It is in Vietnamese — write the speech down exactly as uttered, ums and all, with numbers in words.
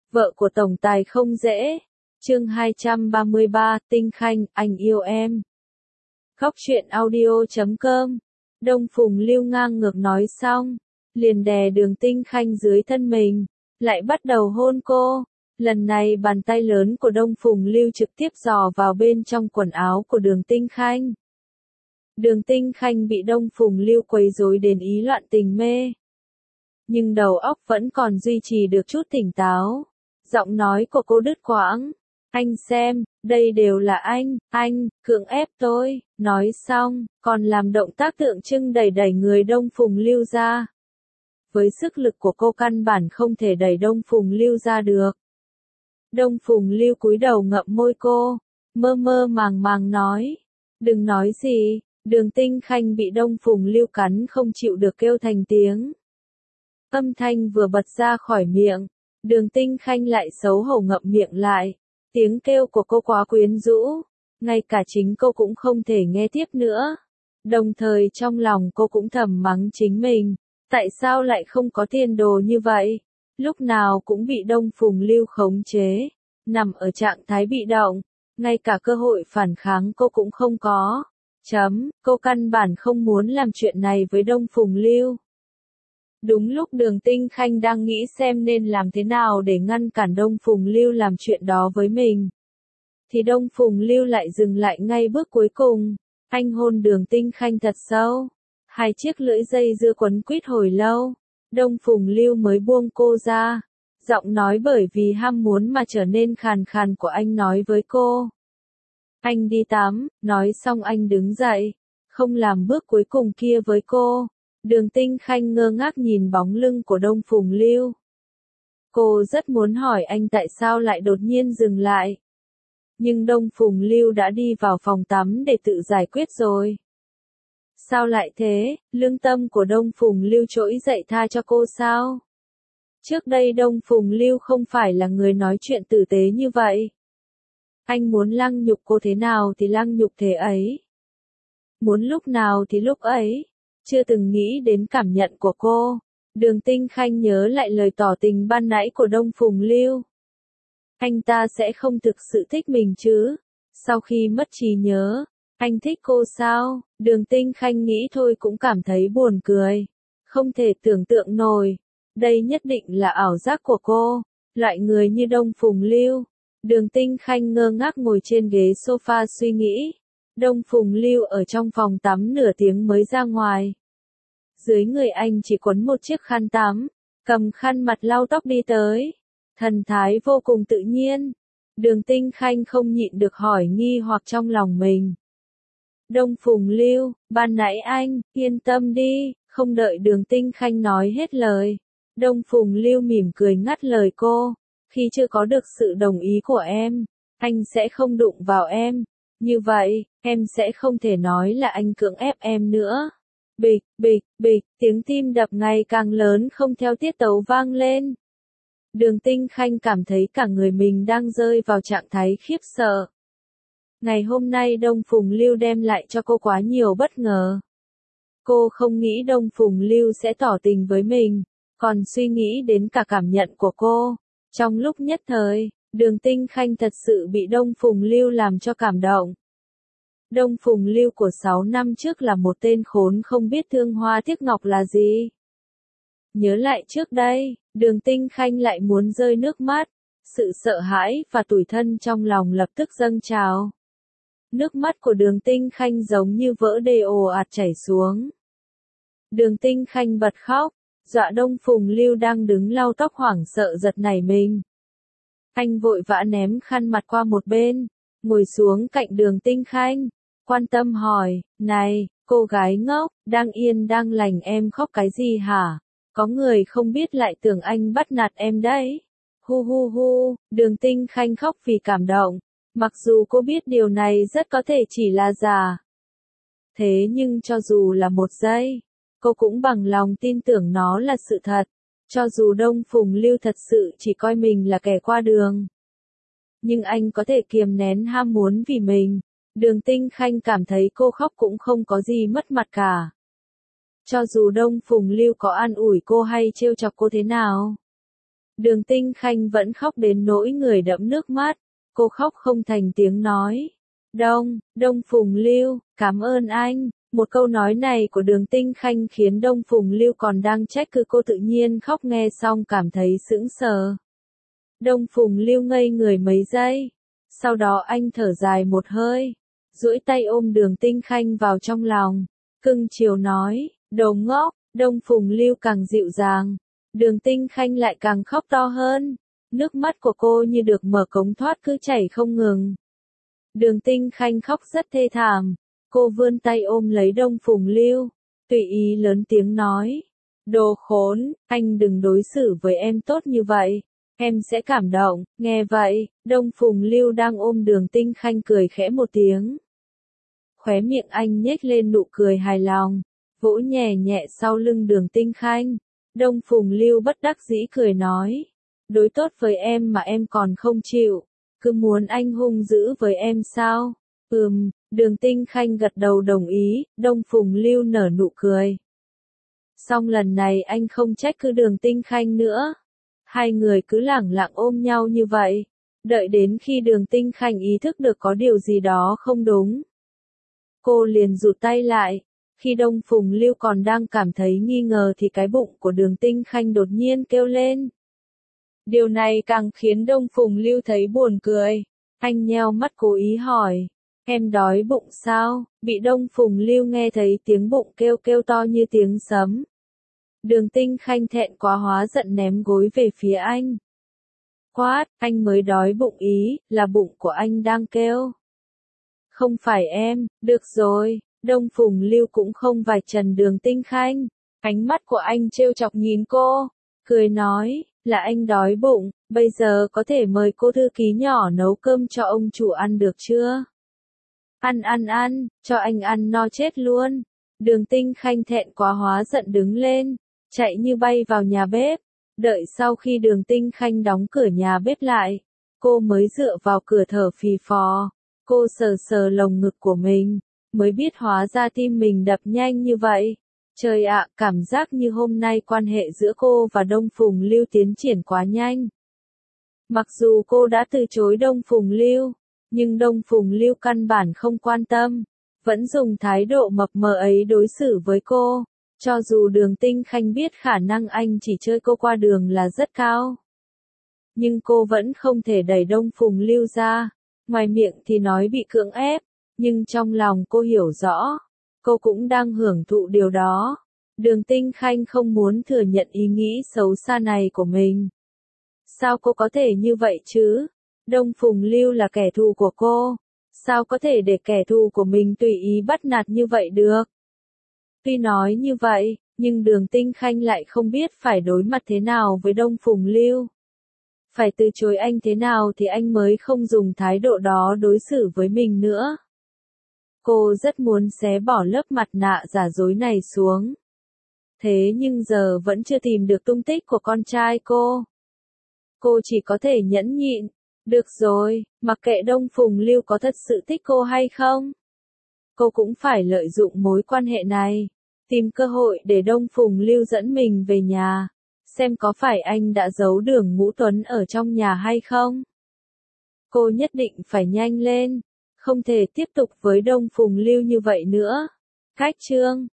Vợ của tổng tài không dễ. Chương hai trăm ba mươi ba, Tinh Khanh, anh yêu em. Khóc chuyện audio chấm com. Đông Phùng Lưu ngang ngược nói xong, liền đè Đường Tinh Khanh dưới thân mình, lại bắt đầu hôn cô. Lần này bàn tay lớn của Đông Phùng Lưu trực tiếp dò vào bên trong quần áo của Đường Tinh Khanh. Đường Tinh Khanh bị Đông Phùng Lưu quấy rối đến ý loạn tình mê. Nhưng đầu óc vẫn còn duy trì được chút tỉnh táo. Giọng nói của cô đứt quãng. Anh xem, đây đều là anh, anh, cưỡng ép tôi. Nói xong, còn làm động tác tượng trưng đẩy đẩy người Đông Phùng Lưu ra. Với sức lực của cô căn bản không thể đẩy Đông Phùng Lưu ra được. Đông Phùng Lưu cúi đầu ngậm môi cô, mơ mơ màng màng nói. Đừng nói gì. Đường Tinh Khanh bị Đông Phùng Lưu cắn không chịu được kêu thành tiếng. Âm thanh vừa bật ra khỏi miệng, Đường Tinh Khanh lại xấu hổ ngậm miệng lại. Tiếng kêu của cô quá quyến rũ, ngay cả chính cô cũng không thể nghe tiếp nữa. Đồng thời trong lòng cô cũng thầm mắng chính mình, tại sao lại không có tiền đồ như vậy? Lúc nào cũng bị Đông Phùng Lưu khống chế, nằm ở trạng thái bị động, ngay cả cơ hội phản kháng cô cũng không có. Chấm, cô căn bản không muốn làm chuyện này với Đông Phùng Lưu. Đúng lúc Đường Tinh Khanh đang nghĩ xem nên làm thế nào để ngăn cản Đông Phùng Lưu làm chuyện đó với mình, thì Đông Phùng Lưu lại dừng lại ngay bước cuối cùng. Anh hôn Đường Tinh Khanh thật sâu. Hai chiếc lưỡi dây dưa quấn quýt hồi lâu, Đông Phùng Lưu mới buông cô ra. Giọng nói bởi vì ham muốn mà trở nên khàn khàn của anh nói với cô. Anh đi tắm. Nói xong anh đứng dậy, không làm bước cuối cùng kia với cô. Đường Tinh Khanh ngơ ngác nhìn bóng lưng của Đông Phùng Lưu. Cô rất muốn hỏi anh tại sao lại đột nhiên dừng lại. Nhưng Đông Phùng Lưu đã đi vào phòng tắm để tự giải quyết rồi. Sao lại thế? Lương tâm của Đông Phùng Lưu trỗi dậy tha cho cô sao? Trước đây Đông Phùng Lưu không phải là người nói chuyện tử tế như vậy. Anh muốn lăng nhục cô thế nào thì lăng nhục thế ấy. Muốn lúc nào thì lúc ấy. Chưa từng nghĩ đến cảm nhận của cô. Đường Tinh Khanh nhớ lại lời tỏ tình ban nãy của Đông Phùng Lưu. Anh ta sẽ không thực sự thích mình chứ? Sau khi mất trí nhớ, anh thích cô sao? Đường Tinh Khanh nghĩ thôi cũng cảm thấy buồn cười. Không thể tưởng tượng nổi. Đây nhất định là ảo giác của cô. Loại người như Đông Phùng Lưu. Đường Tinh Khanh ngơ ngác ngồi trên ghế sofa suy nghĩ. Đông Phùng Lưu ở trong phòng tắm nửa tiếng mới ra ngoài. Dưới người anh chỉ quấn một chiếc khăn tắm, cầm khăn mặt lau tóc đi tới. Thần thái vô cùng tự nhiên. Đường Tinh Khanh không nhịn được hỏi nghi hoặc trong lòng mình. Đông Phùng Lưu, ban nãy anh, yên tâm đi. Không đợi Đường Tinh Khanh nói hết lời, Đông Phùng Lưu mỉm cười ngắt lời cô. Khi chưa có được sự đồng ý của em, anh sẽ không đụng vào em. Như vậy, em sẽ không thể nói là anh cưỡng ép em nữa. Bịch, bịch, bịch, tiếng tim đập ngày càng lớn không theo tiết tấu vang lên. Đường Tinh Khanh cảm thấy cả người mình đang rơi vào trạng thái khiếp sợ. Ngày hôm nay Đông Phùng Lưu đem lại cho cô quá nhiều bất ngờ. Cô không nghĩ Đông Phùng Lưu sẽ tỏ tình với mình, còn suy nghĩ đến cả cảm nhận của cô. Trong lúc nhất thời, Đường Tinh Khanh thật sự bị Đông Phùng Lưu làm cho cảm động. Đông Phùng Lưu của sáu năm trước là một tên khốn không biết thương hoa tiếc ngọc là gì. Nhớ lại trước đây, Đường Tinh Khanh lại muốn rơi nước mắt. Sự sợ hãi và tủi thân trong lòng lập tức dâng trào. Nước mắt của Đường Tinh Khanh giống như vỡ đê ồ ạt chảy xuống. Đường Tinh Khanh bật khóc, dọa Đông Phùng Lưu đang đứng lau tóc hoảng sợ giật nảy mình. Anh vội vã ném khăn mặt qua một bên, ngồi xuống cạnh Đường Tinh Khanh, quan tâm hỏi, này, cô gái ngốc, đang yên đang lành em khóc cái gì hả? Có người không biết lại tưởng anh bắt nạt em đấy. Hu hu hu, Đường Tinh Khanh khóc vì cảm động, mặc dù cô biết điều này rất có thể chỉ là giả. Thế nhưng cho dù là một giây, cô cũng bằng lòng tin tưởng nó là sự thật. Cho dù Đông Phùng Lưu thật sự chỉ coi mình là kẻ qua đường, nhưng anh có thể kiềm nén ham muốn vì mình. Đường Tinh Khanh cảm thấy cô khóc cũng không có gì mất mặt cả. Cho dù Đông Phùng Lưu có an ủi cô hay trêu chọc cô thế nào, Đường Tinh Khanh vẫn khóc đến nỗi người đẫm nước mắt, cô khóc không thành tiếng nói. Đông, Đông Phùng Lưu, cảm ơn anh. Một câu nói này của Đường Tinh Khanh khiến Đông Phùng Lưu còn đang trách cứ cô tự nhiên khóc, nghe xong cảm thấy sững sờ. Đông Phùng Lưu ngây người mấy giây, sau đó anh thở dài một hơi, duỗi tay ôm Đường Tinh Khanh vào trong lòng, cưng chiều nói, đồ ngốc. Đông Phùng Lưu càng dịu dàng, Đường Tinh Khanh lại càng khóc to hơn, nước mắt của cô như được mở cống thoát cứ chảy không ngừng. Đường Tinh Khanh khóc rất thê thảm, cô vươn tay ôm lấy Đông Phùng Lưu, tùy ý lớn tiếng nói, đồ khốn, anh đừng đối xử với em tốt như vậy, em sẽ cảm động. Nghe vậy, Đông Phùng Lưu đang ôm Đường Tinh Khanh cười khẽ một tiếng. Khóe miệng anh nhếch lên nụ cười hài lòng, vỗ nhẹ nhẹ sau lưng Đường Tinh Khanh. Đông Phùng Lưu bất đắc dĩ cười nói, đối tốt với em mà em còn không chịu, cứ muốn anh hung dữ với em sao? Ừm, Đường Tinh Khanh gật đầu đồng ý, Đông Phùng Lưu nở nụ cười. Xong lần này anh không trách cứ Đường Tinh Khanh nữa. Hai người cứ lẳng lặng ôm nhau như vậy, đợi đến khi Đường Tinh Khanh ý thức được có điều gì đó không đúng. Cô liền rụt tay lại. Khi Đông Phùng Lưu còn đang cảm thấy nghi ngờ thì cái bụng của Đường Tinh Khanh đột nhiên kêu lên. Điều này càng khiến Đông Phùng Lưu thấy buồn cười. Anh nheo mắt cố ý hỏi, em đói bụng sao? Bị Đông Phùng Lưu nghe thấy tiếng bụng kêu kêu to như tiếng sấm. Đường Tinh Khanh thẹn quá hóa giận ném gối về phía anh. Quát, anh mới đói bụng ý, là bụng của anh đang kêu. Không phải em, được rồi. Đông Phùng Lưu cũng không vạch trần Đường Tinh Khanh, ánh mắt của anh trêu chọc nhìn cô, cười nói, là anh đói bụng, bây giờ có thể mời cô thư ký nhỏ nấu cơm cho ông chủ ăn được chưa? Ăn ăn ăn, cho anh ăn no chết luôn. Đường Tinh Khanh thẹn quá hóa giận đứng lên, chạy như bay vào nhà bếp, đợi sau khi Đường Tinh Khanh đóng cửa nhà bếp lại, cô mới dựa vào cửa thở phì phò, cô sờ sờ lồng ngực của mình. Mới biết hóa ra tim mình đập nhanh như vậy. Trời ạ, cảm giác như hôm nay quan hệ giữa cô và Đông Phùng Lưu tiến triển quá nhanh. Mặc dù cô đã từ chối Đông Phùng Lưu, nhưng Đông Phùng Lưu căn bản không quan tâm, vẫn dùng thái độ mập mờ ấy đối xử với cô, cho dù Đường Tinh Khanh biết khả năng anh chỉ chơi cô qua đường là rất cao. Nhưng cô vẫn không thể đẩy Đông Phùng Lưu ra, ngoài miệng thì nói bị cưỡng ép. Nhưng trong lòng cô hiểu rõ, cô cũng đang hưởng thụ điều đó. Đường Tinh Khanh không muốn thừa nhận ý nghĩ xấu xa này của mình. Sao cô có thể như vậy chứ? Đông Phùng Lưu là kẻ thù của cô. Sao có thể để kẻ thù của mình tùy ý bắt nạt như vậy được? Tuy nói như vậy, nhưng Đường Tinh Khanh lại không biết phải đối mặt thế nào với Đông Phùng Lưu. Phải từ chối anh thế nào thì anh mới không dùng thái độ đó đối xử với mình nữa. Cô rất muốn xé bỏ lớp mặt nạ giả dối này xuống. Thế nhưng giờ vẫn chưa tìm được tung tích của con trai cô. Cô chỉ có thể nhẫn nhịn. Được rồi, mặc kệ Đông Phùng Lưu có thật sự thích cô hay không. Cô cũng phải lợi dụng mối quan hệ này. Tìm cơ hội để Đông Phùng Lưu dẫn mình về nhà. Xem có phải anh đã giấu Đường Ngũ Tuấn ở trong nhà hay không. Cô nhất định phải nhanh lên. Không thể tiếp tục với Đông Phùng Lưu như vậy nữa. Cách chương